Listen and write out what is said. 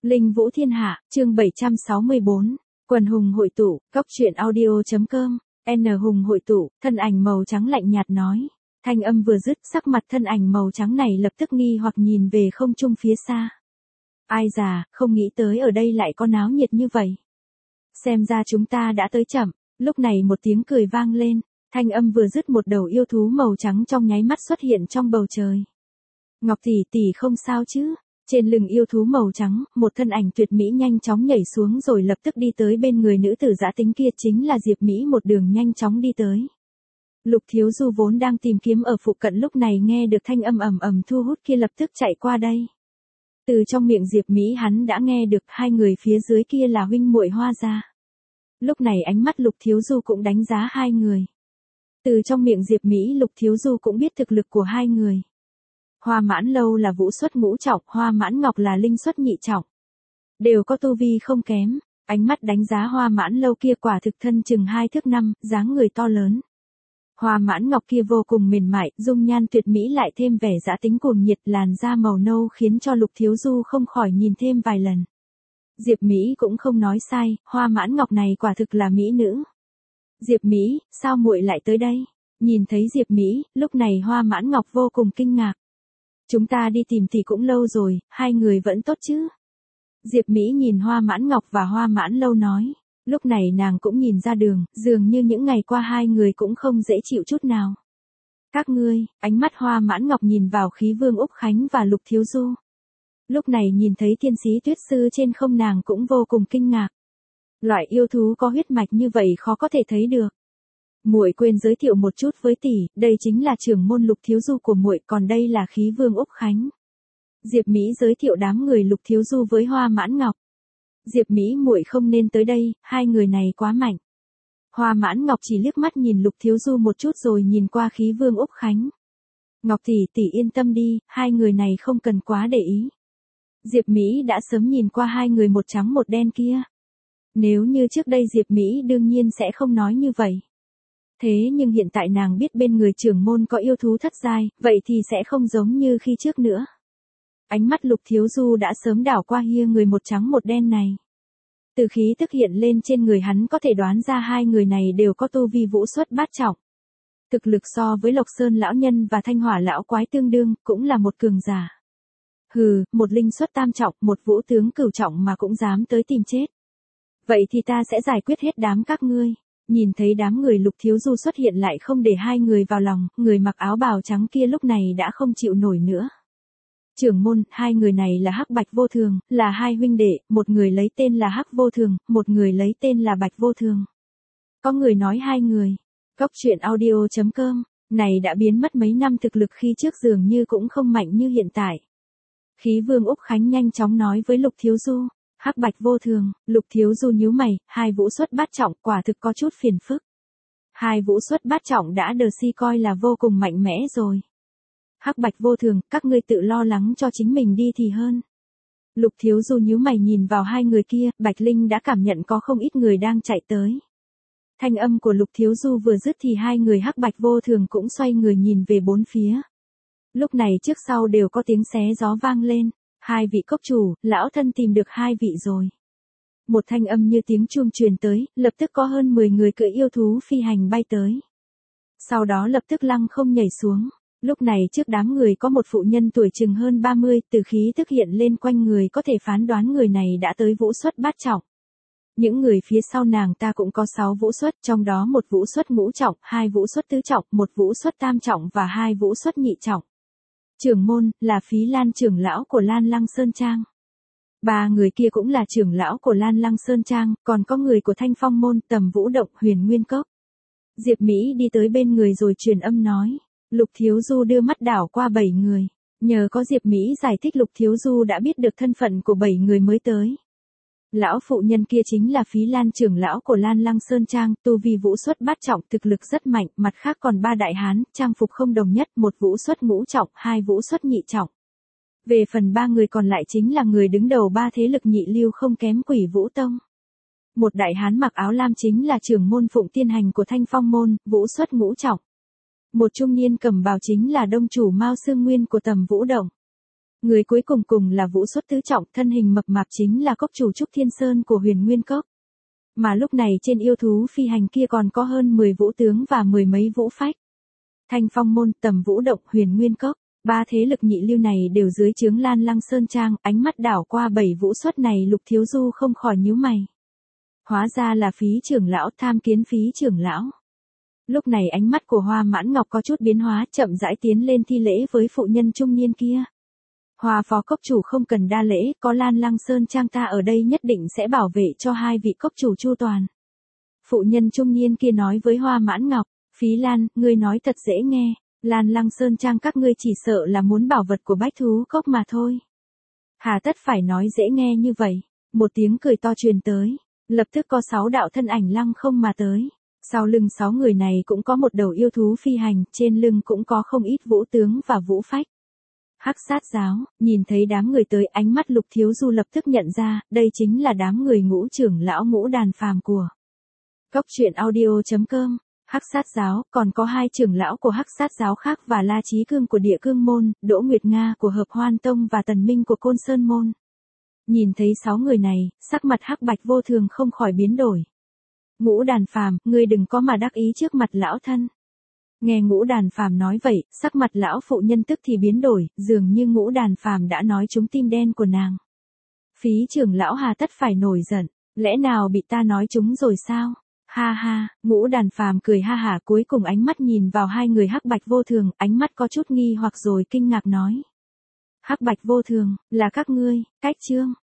Linh Vũ Thiên Hạ, chương 764. Quần hùng hội tụ, cóc truyện audio.com. Hùng hội tụ, thân ảnh màu trắng lạnh nhạt nói. Thanh âm vừa dứt, sắc mặt thân ảnh màu trắng này lập tức nghi hoặc nhìn về không trung phía xa. Ai già, không nghĩ tới ở đây lại có náo nhiệt như vậy. Xem ra chúng ta đã tới chậm. Lúc này một tiếng cười vang lên, thanh âm vừa dứt một đầu yêu thú màu trắng trong nháy mắt xuất hiện trong bầu trời. Ngọc tỷ tỷ không sao chứ? Trên lưng yêu thú màu trắng, một thân ảnh tuyệt mỹ nhanh chóng nhảy xuống rồi lập tức đi tới bên người nữ tử dã tính kia, chính là Diệp Mỹ, một đường nhanh chóng đi tới. Lục Thiếu Du vốn đang tìm kiếm ở phụ cận lúc này nghe được thanh âm ầm ầm thu hút kia lập tức chạy qua đây. Từ trong miệng Diệp Mỹ hắn đã nghe được hai người phía dưới kia là huynh muội Hoa gia. Lúc này ánh mắt Lục Thiếu Du cũng đánh giá hai người. Từ trong miệng Diệp Mỹ Lục Thiếu Du cũng biết thực lực của hai người. Hoa Mãn Lâu là vũ xuất ngũ trọng, Hoa Mãn Ngọc là linh xuất nhị trọng. Đều có tu vi không kém, ánh mắt đánh giá Hoa Mãn Lâu kia quả thực thân chừng 2 thước 5, dáng người to lớn. Hoa Mãn Ngọc kia vô cùng mềm mại, dung nhan tuyệt mỹ lại thêm vẻ dã tính cuồng nhiệt, làn da màu nâu khiến cho Lục Thiếu Du không khỏi nhìn thêm vài lần. Diệp Mỹ cũng không nói sai, Hoa Mãn Ngọc này quả thực là mỹ nữ. Diệp Mỹ, sao muội lại tới đây? Nhìn thấy Diệp Mỹ, lúc này Hoa Mãn Ngọc vô cùng kinh ngạc. Chúng ta đi tìm thì cũng lâu rồi, hai người vẫn tốt chứ? Diệp Mỹ nhìn Hoa Mãn Ngọc và Hoa Mãn Lâu nói. Lúc này nàng cũng nhìn ra đường, dường như những ngày qua hai người cũng không dễ chịu chút nào. Các ngươi, ánh mắt Hoa Mãn Ngọc nhìn vào Khí Vương Úc Khánh và Lục Thiếu Du. Lúc này nhìn thấy thiên sĩ tuyết sư trên không nàng cũng vô cùng kinh ngạc. Loại yêu thú có huyết mạch như vậy khó có thể thấy được. Muội quên giới thiệu một chút với tỷ, đây chính là trưởng môn Lục Thiếu Du của muội, còn đây là Khí Vương Úc Khánh. Diệp Mỹ giới thiệu đám người Lục Thiếu Du với Hoa Mãn Ngọc. Diệp Mỹ muội không nên tới đây, hai người này quá mạnh. Hoa Mãn Ngọc chỉ liếc mắt nhìn Lục Thiếu Du một chút rồi nhìn qua Khí Vương Úc Khánh. Ngọc tỷ tỷ yên tâm đi, hai người này không cần quá để ý. Diệp Mỹ đã sớm nhìn qua hai người một trắng một đen kia. Nếu như trước đây Diệp Mỹ đương nhiên sẽ không nói như vậy. Thế nhưng hiện tại nàng biết bên người trưởng môn có yêu thú thất giai, vậy thì sẽ không giống như khi trước nữa. Ánh mắt Lục Thiếu Du đã sớm đảo qua hia người một trắng một đen này. Từ khí tức hiện lên trên người hắn có thể đoán ra hai người này đều có tu vi vũ xuất bát trọng. Thực lực so với Lộc Sơn lão nhân và Thanh Hỏa lão quái tương đương, cũng là một cường giả. Hừ, một linh xuất tam trọng, một vũ tướng cửu trọng mà cũng dám tới tìm chết. Vậy thì ta sẽ giải quyết hết đám các ngươi. Nhìn thấy đám người Lục Thiếu Du xuất hiện lại không để hai người vào lòng, người mặc áo bào trắng kia lúc này đã không chịu nổi nữa. Trưởng môn, hai người này là Hắc Bạch Vô Thường, là hai huynh đệ, một người lấy tên là Hắc Vô Thường, một người lấy tên là Bạch Vô Thường. Có người nói hai người. Cóc truyện audio.com, này đã biến mất mấy năm, thực lực khi trước dường như cũng không mạnh như hiện tại. Khí Vương Úc Khánh nhanh chóng nói với Lục Thiếu Du. Hắc Bạch Vô Thường, Lục Thiếu Du nhíu mày, hai vũ xuất bát trọng quả thực có chút phiền phức. Hai vũ xuất bát trọng đã được si coi là vô cùng mạnh mẽ rồi. Hắc Bạch Vô Thường, các ngươi tự lo lắng cho chính mình đi thì hơn. Lục Thiếu Du nhíu mày nhìn vào hai người kia, Bạch Linh đã cảm nhận có không ít người đang chạy tới. Thanh âm của Lục Thiếu Du vừa dứt thì hai người Hắc Bạch Vô Thường cũng xoay người nhìn về bốn phía. Lúc này trước sau đều có tiếng xé gió vang lên. Hai vị cốc chủ, lão thân tìm được hai vị rồi. Một thanh âm như tiếng chuông truyền tới, lập tức có hơn 10 người cưỡi yêu thú phi hành bay tới. Sau đó lập tức lăng không nhảy xuống. Lúc này trước đám người có một phụ nhân tuổi chừng hơn 30, từ khí tức hiện lên quanh người có thể phán đoán người này đã tới vũ xuất bát trọng. Những người phía sau nàng ta cũng có 6 vũ xuất, trong đó một vũ xuất ngũ trọng, 2 vũ xuất tứ trọng, một vũ xuất tam trọng và 2 vũ xuất nhị trọng. Trưởng môn, là Phí Lan trưởng lão của Lan Lăng Sơn Trang. 3 người kia cũng là trưởng lão của Lan Lăng Sơn Trang, còn có người của Thanh Phong môn, Tầm Vũ Động, Huyền Nguyên Cốc. Diệp Mỹ đi tới bên người rồi truyền âm nói. Lục Thiếu Du đưa mắt đảo qua 7 người. Nhờ có Diệp Mỹ giải thích Lục Thiếu Du đã biết được thân phận của 7 người mới tới. Lão phụ nhân kia chính là Phí Lan trưởng lão của Lan Lăng Sơn Trang, tu vi vũ xuất bát trọng, thực lực rất mạnh, mặt khác còn 3 đại hán, trang phục không đồng nhất, một vũ xuất ngũ trọng, 2 vũ xuất nhị trọng. Về phần 3 người còn lại chính là người đứng đầu 3 thế lực nhị lưu không kém Quỷ Vũ Tông. Một đại hán mặc áo lam chính là trưởng môn Phụng Tiên Hành của Thanh Phong môn, vũ xuất ngũ trọng. Một trung niên cầm bào chính là đông chủ Mao Sương Nguyên của Tầm Vũ Động. Người cuối cùng cùng là Vũ Xuất tứ trọng, thân hình mập mạp chính là cốc chủ Trúc Thiên Sơn của Huyền Nguyên Cốc. Mà lúc này trên yêu thú phi hành kia còn có hơn 10 vũ tướng và 10 mấy vũ phách. Thanh Phong Môn, Tầm Vũ Động, Huyền Nguyên Cốc, ba thế lực nhị lưu này đều dưới trướng Lan Lăng Sơn Trang, ánh mắt đảo qua 7 vũ xuất này, Lục Thiếu Du không khỏi nhíu mày. Hóa ra là Phí trưởng lão, tham kiến Phí trưởng lão. Lúc này ánh mắt của Hoa Mãn Ngọc có chút biến hóa, chậm rãi tiến lên thi lễ với phụ nhân trung niên kia. Hoa phó cốc chủ không cần đa lễ, có Lan Lăng Sơn Trang ta ở đây nhất định sẽ bảo vệ cho hai vị cốc chủ chu toàn. Phụ nhân trung niên kia nói với Hoa Mãn Ngọc, Phí Lan, ngươi nói thật dễ nghe, Lan Lăng Sơn Trang các ngươi chỉ sợ là muốn bảo vật của Bách Thú Cốc mà thôi. Hà tất phải nói dễ nghe như vậy, một tiếng cười to truyền tới, lập tức có 6 đạo thân ảnh lăng không mà tới. Sau lưng 6 người này cũng có một đầu yêu thú phi hành, trên lưng cũng có không ít vũ tướng và vũ phách. Hắc Sát giáo, nhìn thấy đám người tới, ánh mắt Lục Thiếu Du lập tức nhận ra, đây chính là đám người Ngũ trưởng lão Ngũ Đàn Phàm của Cốc truyện audio.com. Hắc Sát giáo, còn có 2 trưởng lão của Hắc Sát giáo khác và La Chí Cương của Địa Cương môn, Đỗ Nguyệt Nga của Hợp Hoan tông và Tần Minh của Côn Sơn môn. Nhìn thấy 6 người này, sắc mặt Hắc Bạch Vô Thường không khỏi biến đổi. Ngũ Đàn Phàm, ngươi đừng có mà đắc ý trước mặt lão thân. Nghe Ngũ Đàn Phàm nói vậy, sắc mặt lão phụ nhân tức thì biến đổi, dường như Ngũ Đàn Phàm đã nói trúng tim đen của nàng. Phí trưởng lão hà tất phải nổi giận, lẽ nào bị ta nói trúng rồi sao? Ha ha, Ngũ Đàn Phàm cười ha hả, cuối cùng ánh mắt nhìn vào 2 người Hắc Bạch Vô Thường, ánh mắt có chút nghi hoặc rồi kinh ngạc nói. Hắc Bạch Vô Thường, là các ngươi, Cách Trương.